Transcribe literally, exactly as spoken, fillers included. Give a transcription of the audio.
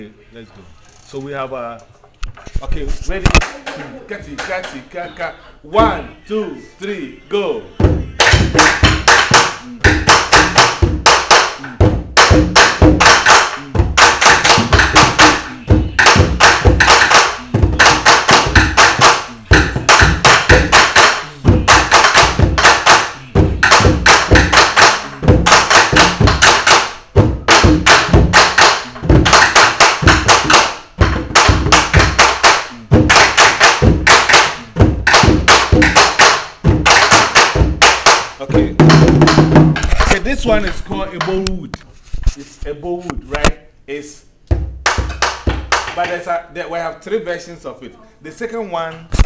Let's go. So we have a. Uh, okay, ready? Catty, catty, cat, One, two, three, go. Okay. Okay, this one is called Ebo Wood. It's Ebo Wood, right? It's, but there's a, there, we have three versions of it. The second one